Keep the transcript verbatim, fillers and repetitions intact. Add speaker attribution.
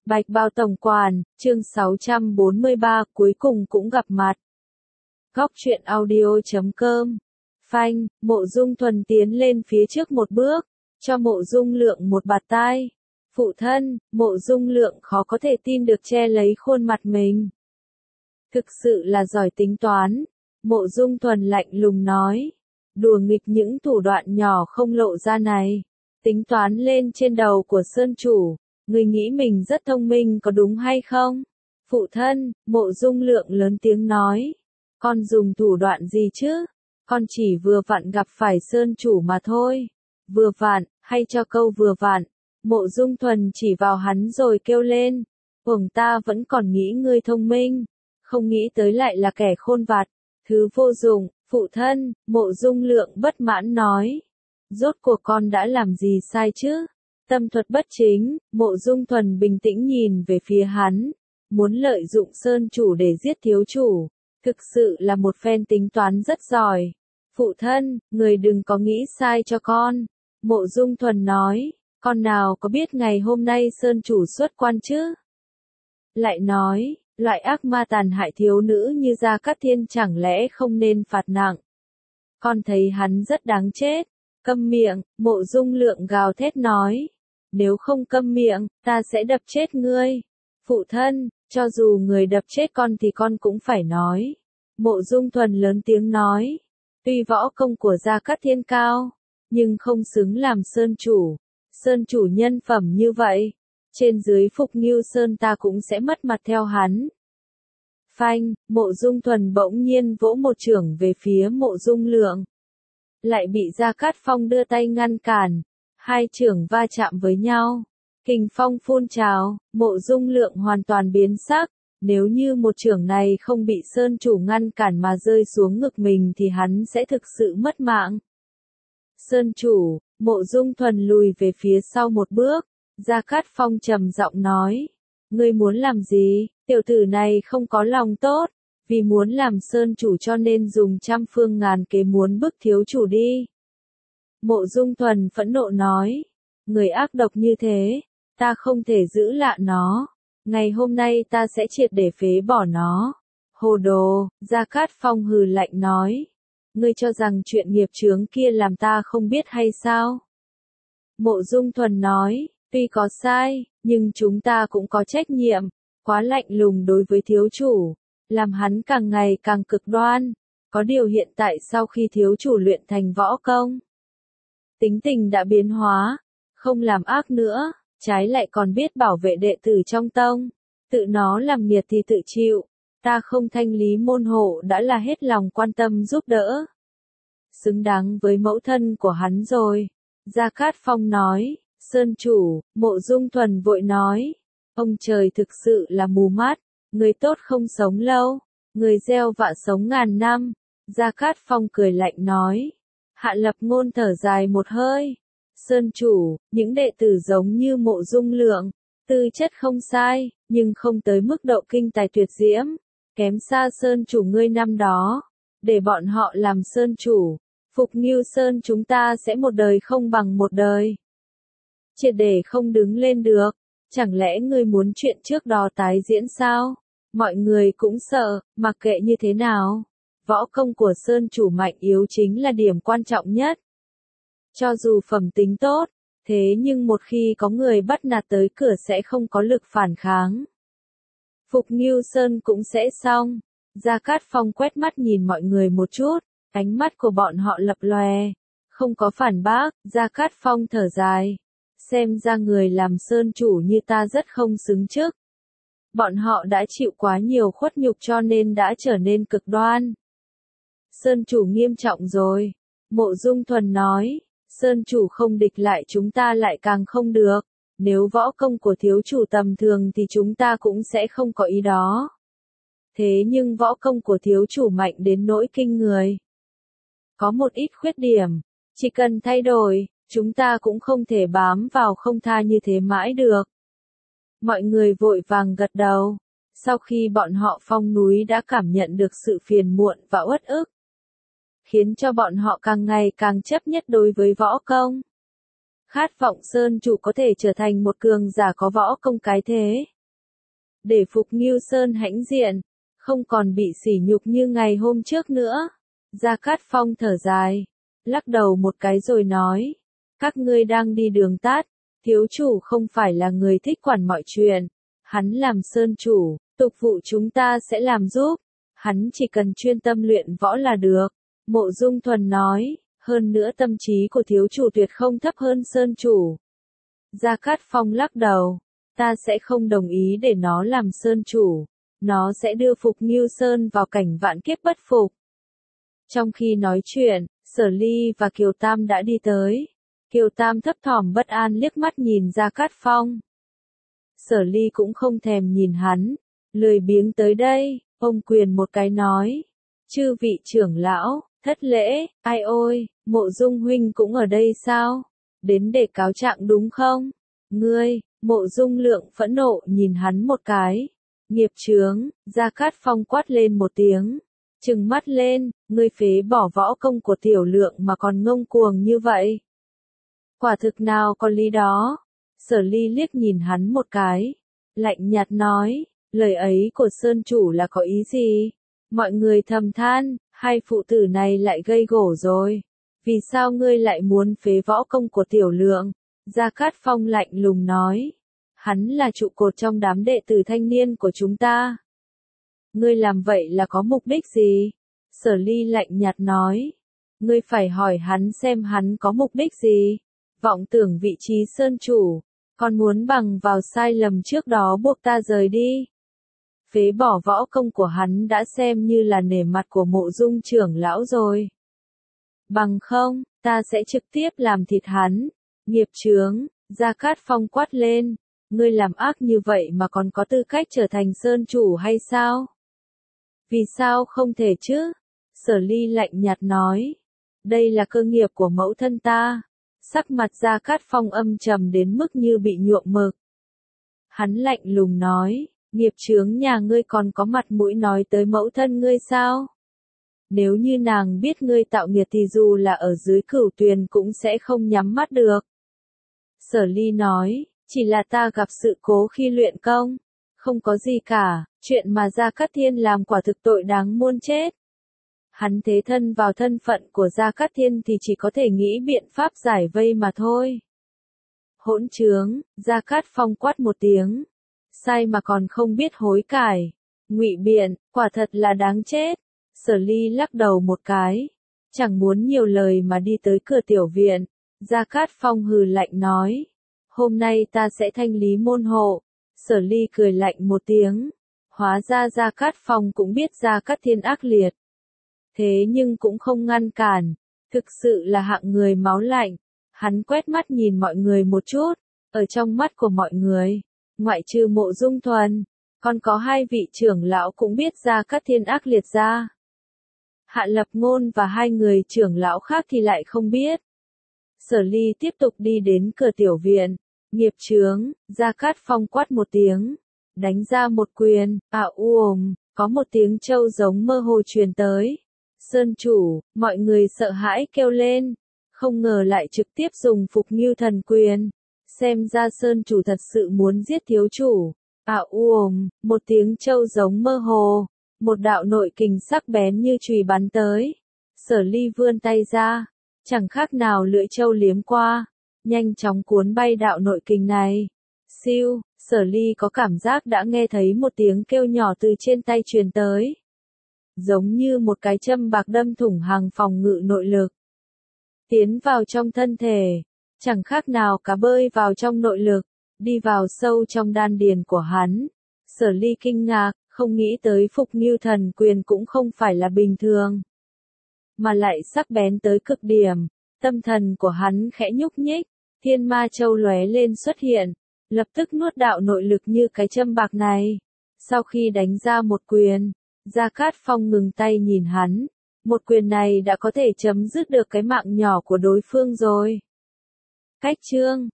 Speaker 1: Bạch Bao Tổng Quản, chương sáu trăm bốn mươi ba, cuối cùng cũng gặp mặt. Góc truyện audio chấm com. Phanh, Mộ Dung Thuần tiến lên phía trước một bước, cho Mộ Dung Lượng một bạt tai. Phụ thân, Mộ Dung Lượng khó có thể tin được che lấy khuôn mặt mình. Thực sự là giỏi tính toán. Mộ Dung Thuần lạnh lùng nói. Đùa nghịch những thủ đoạn nhỏ không lộ ra này. Tính toán lên trên đầu của Sơn Chủ. Người nghĩ mình rất thông minh có đúng hay không? Phụ thân, Mộ Dung Lượng lớn tiếng nói. Con dùng thủ đoạn gì chứ? Con chỉ vừa vặn gặp phải Sơn Chủ mà thôi. Vừa vặn, hay cho câu vừa vặn. Mộ Dung Thuần chỉ vào hắn rồi kêu lên. Uổng ta vẫn còn nghĩ ngươi thông minh. Không nghĩ tới lại là kẻ khôn vặt. Thứ vô dụng, phụ thân, Mộ Dung Lượng bất mãn nói. Rốt cuộc con đã làm gì sai chứ? Tâm thuật bất chính, Mộ Dung Thuần bình tĩnh nhìn về phía hắn. Muốn lợi dụng Sơn Chủ để giết thiếu chủ. Thực sự là một phen tính toán rất giỏi. Phụ thân, người đừng có nghĩ sai cho con. Mộ Dung Thuần nói, con nào có biết ngày hôm nay Sơn Chủ xuất quan chứ? Lại nói, loại ác ma tàn hại thiếu nữ như Gia Cát Thiên chẳng lẽ không nên phạt nặng? Con thấy hắn rất đáng chết. Câm miệng, Mộ Dung Lượng gào thét nói. Nếu không câm miệng, ta sẽ đập chết ngươi. Phụ thân, cho dù người đập chết con thì con cũng phải nói. Mộ Dung Thuần lớn tiếng nói. Tuy võ công của Gia Cát Thiên cao, nhưng không xứng làm Sơn Chủ. Sơn Chủ nhân phẩm như vậy, trên dưới Phục Ngưu Sơn ta cũng sẽ mất mặt theo hắn. Phanh, Mộ Dung Thuần bỗng nhiên vỗ một chưởng về phía Mộ Dung Lượng. Lại bị Gia Cát Phong đưa tay ngăn cản. Hai chưởng va chạm với nhau. Kình phong phun trào, Mộ Dung Lượng hoàn toàn biến sắc. Nếu như một chưởng này không bị Sơn Chủ ngăn cản mà rơi xuống ngực mình thì hắn sẽ thực sự mất mạng. Sơn Chủ, Mộ Dung Thuần lùi về phía sau một bước. Gia Cát Phong trầm giọng nói. Ngươi muốn làm gì? Tiểu tử này không có lòng tốt. Vì muốn làm Sơn Chủ cho nên dùng trăm phương ngàn kế muốn bức thiếu chủ đi. Mộ Dung Thuần phẫn nộ nói. Người ác độc như thế, ta không thể giữ lại nó. Ngày hôm nay ta sẽ triệt để phế bỏ nó. Hồ đồ, Gia Cát Phong hừ lạnh nói. Ngươi cho rằng chuyện nghiệp chướng kia làm ta không biết hay sao? Mộ Dung Thuần nói, tuy có sai, nhưng chúng ta cũng có trách nhiệm. Quá lạnh lùng đối với thiếu chủ, làm hắn càng ngày càng cực đoan. Có điều hiện tại sau khi thiếu chủ luyện thành võ công, tính tình đã biến hóa, không làm ác nữa, trái lại còn biết bảo vệ đệ tử trong tông. Tự nó làm nghiệt thì tự chịu, ta không thanh lý môn hộ đã là hết lòng quan tâm giúp đỡ. Xứng đáng với mẫu thân của hắn rồi. Gia Cát Phong nói, Sơn Chủ, Mộ Dung Thuần vội nói. Ông trời thực sự là mù mắt, người tốt không sống lâu, người gieo vạ sống ngàn năm. Gia Cát Phong cười lạnh nói. Hạ Lập Ngôn thở dài một hơi. Sơn Chủ, những đệ tử giống như Mộ Dung Lượng, tư chất không sai, nhưng không tới mức độ kinh tài tuyệt diễm, kém xa Sơn Chủ ngươi năm đó. Để bọn họ làm Sơn Chủ, Phục Ngưu Sơn chúng ta sẽ một đời không bằng một đời. Triệt để không đứng lên được. Chẳng lẽ ngươi muốn chuyện trước đó tái diễn sao? Mọi người cũng sợ, mặc kệ như thế nào. Võ công của Sơn Chủ mạnh yếu chính là điểm quan trọng nhất. Cho dù phẩm tính tốt, thế nhưng một khi có người bắt nạt tới cửa sẽ không có lực phản kháng. Phục Ngưu Sơn cũng sẽ xong. Gia Cát Phong quét mắt nhìn mọi người một chút, ánh mắt của bọn họ lập lòe. Không có phản bác, Gia Cát Phong thở dài. Xem ra người làm Sơn Chủ như ta rất không xứng chức. Bọn họ đã chịu quá nhiều khuất nhục cho nên đã trở nên cực đoan. Sơn Chủ nghiêm trọng rồi. Mộ Dung Thuần nói. Sơn Chủ không địch lại chúng ta lại càng không được. Nếu võ công của thiếu chủ tầm thường thì chúng ta cũng sẽ không có ý đó. Thế nhưng võ công của thiếu chủ mạnh đến nỗi kinh người. Có một ít khuyết điểm. Chỉ cần thay đổi, chúng ta cũng không thể bám vào không tha như thế mãi được. Mọi người vội vàng gật đầu. Sau khi bọn họ phong núi đã cảm nhận được sự phiền muộn và uất ức, khiến cho bọn họ càng ngày càng chấp nhất đối với võ công. Khát vọng Sơn Chủ có thể trở thành một cường giả có võ công cái thế. để Phục Ngưu Sơn hãnh diện, không còn bị sỉ nhục như ngày hôm trước nữa. Gia Cát Phong thở dài, lắc đầu một cái rồi nói, các ngươi đang đi đường tắt, thiếu chủ không phải là người thích quản mọi chuyện, hắn làm sơn chủ, tục vụ chúng ta sẽ làm giúp, hắn chỉ cần chuyên tâm luyện võ là được. Mộ Dung Thuần nói, hơn nữa tâm trí của thiếu chủ tuyệt không thấp hơn sơn chủ. Gia Cát Phong lắc đầu, ta sẽ không đồng ý để nó làm sơn chủ, nó sẽ đưa Phục Ngưu Sơn vào cảnh vạn kiếp bất phục. Trong khi nói chuyện, Sở Ly và Kiều Tam đã đi tới. Kiều Tam thấp thỏm bất an liếc mắt nhìn Gia Cát Phong. Sở Ly cũng không thèm nhìn hắn, lười biếng tới đây, ông quyền một cái nói, chư vị trưởng lão, thất lễ, ai ôi, Mộ Dung huynh cũng ở đây sao? Đến để cáo trạng đúng không? Ngươi, Mộ Dung Lượng phẫn nộ nhìn hắn một cái. Nghiệp chướng, Gia Cát Phong quát lên một tiếng. Trừng mắt lên, ngươi phế bỏ võ công của tiểu Lượng mà còn ngông cuồng như vậy. Quả thực nào có lý đó. Sở Ly liếc nhìn hắn một cái. Lạnh nhạt nói, lời ấy của Sơn Chủ là có ý gì? Mọi người thầm than, hai phụ tử này lại gây gổ rồi. Vì sao ngươi lại muốn phế võ công của tiểu Lượng? Gia Cát Phong lạnh lùng nói. Hắn là trụ cột trong đám đệ tử thanh niên của chúng ta. Ngươi làm vậy là có mục đích gì? Sở Ly lạnh nhạt nói. Ngươi phải hỏi hắn xem hắn có mục đích gì? Vọng tưởng vị trí sơn chủ, còn muốn bằng vào sai lầm trước đó buộc ta rời đi. Phế bỏ võ công của hắn đã xem như là nể mặt của Mộ Dung trưởng lão rồi. Bằng không, ta sẽ trực tiếp làm thịt hắn. Nghiệp chướng, Gia Cát Phong quát lên. Ngươi làm ác như vậy mà còn có tư cách trở thành sơn chủ hay sao? Vì sao không thể chứ? Sở Ly lạnh nhạt nói. Đây là cơ nghiệp của mẫu thân ta. Sắc mặt Gia Cát Phong âm trầm đến mức như bị nhuộm mực. Hắn lạnh lùng nói, nghiệp chướng nhà ngươi còn có mặt mũi nói tới mẫu thân ngươi sao? Nếu như nàng biết ngươi tạo nghiệt thì dù là ở dưới cửu tuyền cũng sẽ không nhắm mắt được. Sở Ly nói, chỉ là ta gặp sự cố khi luyện công. Không có gì cả, chuyện mà Gia Cát Thiên làm quả thực tội đáng muôn chết. Hắn thế thân vào thân phận của Gia Cát Thiên thì chỉ có thể nghĩ biện pháp giải vây mà thôi. Hỗn trướng, Gia Cát Phong quát một tiếng. Sai mà còn không biết hối cải. Ngụy biện, quả thật là đáng chết. Sở Ly lắc đầu một cái. Chẳng muốn nhiều lời mà đi tới cửa tiểu viện. Gia Cát Phong hừ lạnh nói. Hôm nay ta sẽ thanh lý môn hộ. Sở Ly cười lạnh một tiếng. Hóa ra Gia Cát Phong cũng biết Gia Cát Thiên ác liệt. Thế nhưng cũng không ngăn cản. Thực sự là hạng người máu lạnh. Hắn quét mắt nhìn mọi người một chút. Ở trong mắt của mọi người, ngoại trừ Mộ Dung Thuần, còn có hai vị trưởng lão cũng biết Gia Cát Thiên ác liệt ra. Hạ Lập Ngôn và hai người trưởng lão khác thì lại không biết. Sở Ly tiếp tục đi đến cửa tiểu viện. Nghiệp chướng, Gia Cát Phong quát một tiếng. Đánh ra một quyền, à u ồm, có một tiếng trâu giống mơ hồ truyền tới. Sơn chủ, mọi người sợ hãi kêu lên. Không ngờ lại trực tiếp dùng Phục Ngưu thần quyền. Xem ra Sơn chủ thật sự muốn giết thiếu chủ. À u ồm, một tiếng trâu giống mơ hồ. Một đạo nội kình sắc bén như chùy bắn tới. Sở Ly vươn tay ra. Chẳng khác nào lưỡi trâu liếm qua. Nhanh chóng cuốn bay đạo nội kình này. Siêu, Sở Ly có cảm giác đã nghe thấy một tiếng kêu nhỏ từ trên tay truyền tới. Giống như một cái châm bạc đâm thủng hàng phòng ngự nội lực. Tiến vào trong thân thể. Chẳng khác nào cá bơi vào trong nội lực. Đi vào sâu trong đan điền của hắn. Sở Ly kinh ngạc, không nghĩ tới Phục Ngưu thần quyền cũng không phải là bình thường. Mà lại sắc bén tới cực điểm. Tâm thần của hắn khẽ nhúc nhích. Thiên ma châu lóe lên xuất hiện. Lập tức nuốt đạo nội lực như cái châm bạc này. Sau khi đánh ra một quyền, Gia Cát Phong ngừng tay nhìn hắn. Một quyền này đã có thể chấm dứt được cái mạng nhỏ của đối phương rồi. Cách chương